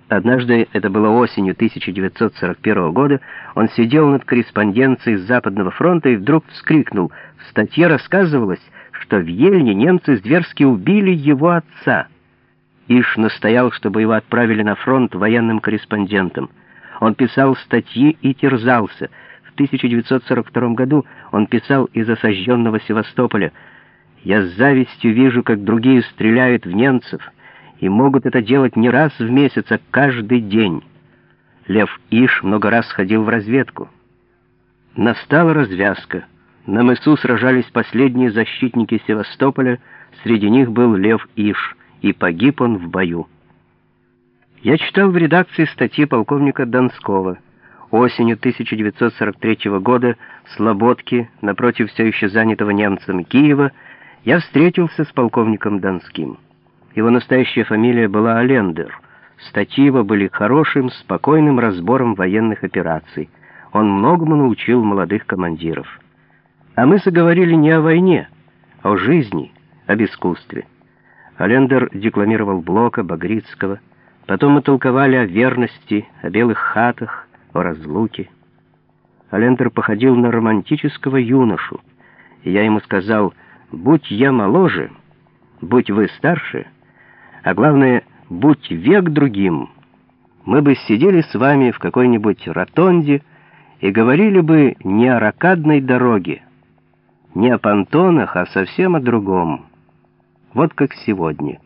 Однажды, это было осенью 1941 года, он сидел над корреспонденцией с Западного фронта и вдруг вскрикнул. В статье рассказывалось, что в Ельне немцы зверски убили его отца. Иш настоял, чтобы его отправили на фронт военным корреспондентом. Он писал статьи и терзался. В 1942 году он писал из осажденного Севастополя: «Я с завистью вижу, как другие стреляют в немцев, и могут это делать не раз в месяц, а каждый день». Лев Иш много раз ходил в разведку. Настала развязка. На мысу сражались последние защитники Севастополя, среди них был Лев Иш, и погиб он в бою. Я читал в редакции статьи полковника Донского. Осенью 1943 года в Слободке, напротив все еще занятого немцами Киева, я встретился с полковником Донским. Его настоящая фамилия была Алендер. Статьи его были хорошим, спокойным разбором военных операций. Он многому научил молодых командиров. А мы заговорили не о войне, а о жизни, об искусстве. Алендер декламировал Блока, Багрицкого. Потом мы толковали о верности, о белых хатах, о разлуке. Алендер походил на романтического юношу. И я ему сказал: «Будь я моложе, будь вы старше, а главное, будь век другим, мы бы сидели с вами в какой-нибудь ротонде и говорили бы не о рокадной дороге, не о понтонах, а совсем о другом. Вот как сегодня».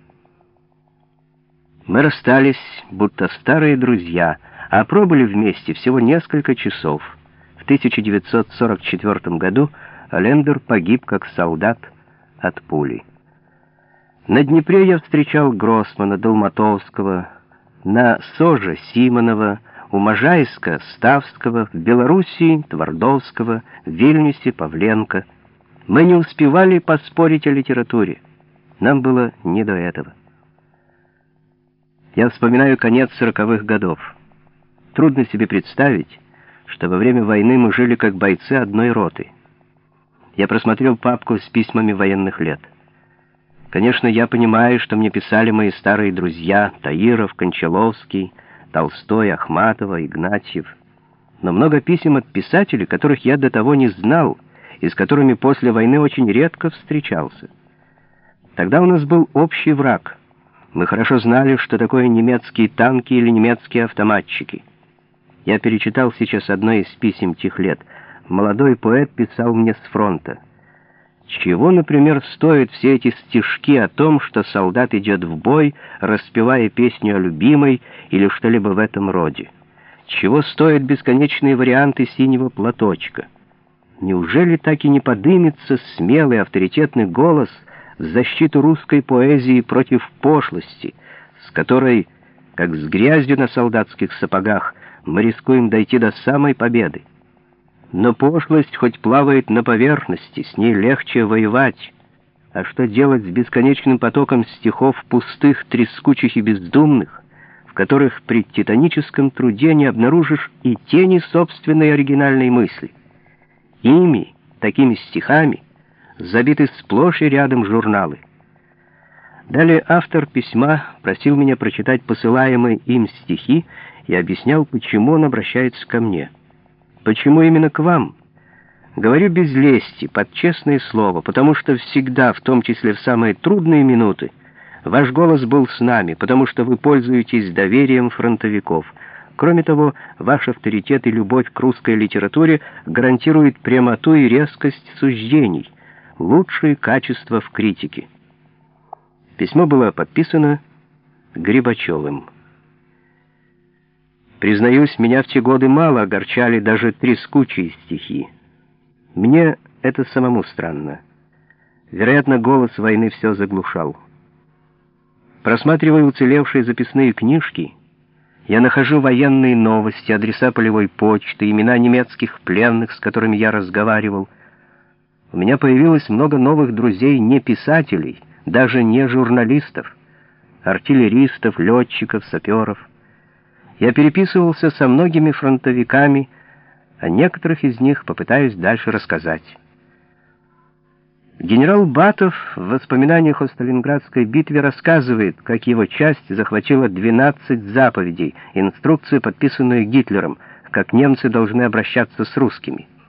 Мы расстались, будто старые друзья, а пробыли вместе всего несколько часов. В 1944 году Алендер погиб как солдат от пули. На Днепре я встречал Гроссмана, Долматовского, на Соже Симонова, у Можайска Ставского, в Белоруссии Твардовского, в Вильнюсе Павленко. Мы не успевали поспорить о литературе. Нам было не до этого. Я вспоминаю конец 40-х годов. Трудно себе представить, что во время войны мы жили как бойцы одной роты. Я просмотрел папку с письмами военных лет. Конечно, я понимаю, что мне писали мои старые друзья Таиров, Кончаловский, Толстой, Ахматова, Игнатьев. Но много писем от писателей, которых я до того не знал, и с которыми после войны очень редко встречался. Тогда у нас был общий враг. Мы хорошо знали, что такое немецкие танки или немецкие автоматчики. Я перечитал сейчас одно из писем тех лет. Молодой поэт писал мне с фронта: «Чего, например, стоят все эти стишки о том, что солдат идет в бой, распевая песню о любимой или что-либо в этом роде? Чего стоят бесконечные варианты синего платочка? Неужели так и не подымется смелый авторитетный голос в защиту русской поэзии против пошлости, с которой, как с грязью на солдатских сапогах, мы рискуем дойти до самой победы? Но пошлость хоть плавает на поверхности, с ней легче воевать. А что делать с бесконечным потоком стихов пустых, трескучих и бездумных, в которых при титаническом труде не обнаружишь и тени собственной оригинальной мысли? Ими, такими стихами, забиты сплошь и рядом журналы». Далее автор письма просил меня прочитать посылаемые им стихи и объяснял, почему он обращается ко мне. Почему именно к вам? Говорю без лести, под честное слово, потому что всегда, в том числе в самые трудные минуты, ваш голос был с нами, потому что вы пользуетесь доверием фронтовиков. Кроме того, ваш авторитет и любовь к русской литературе гарантируют прямоту и резкость суждений, лучшие качества в критике. Письмо было подписано Грибачевым. Признаюсь, меня в те годы мало огорчали даже трескучие стихи. Мне это самому странно. Вероятно, голос войны все заглушал. Просматривая уцелевшие записные книжки, я нахожу военные новости, адреса полевой почты, имена немецких пленных, с которыми я разговаривал. У меня появилось много новых друзей, не писателей, даже не журналистов, артиллеристов, летчиков, саперов. Я переписывался со многими фронтовиками, о некоторых из них попытаюсь дальше рассказать. Генерал Батов в воспоминаниях о Сталинградской битве рассказывает, как его часть захватила 12 заповедей, инструкцию, подписанную Гитлером, как немцы должны обращаться с русскими.